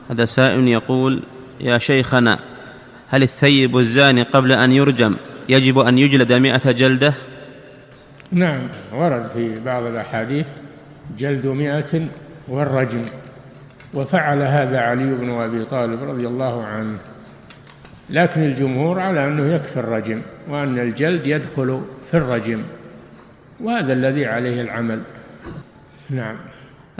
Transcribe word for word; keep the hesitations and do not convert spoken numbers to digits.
هذا سائل يقول: يا شيخنا، هل الثيب الزاني قبل أن يرجم يجب أن يجلد مئة جلدة؟ نعم، ورد في بعض الأحاديث جلد مئة والرجم، وفعل هذا علي بن أبي طالب رضي الله عنه، لكن الجمهور على أنه يكفي الرجم، وأن الجلد يدخل في الرجم، وهذا الذي عليه العمل. نعم.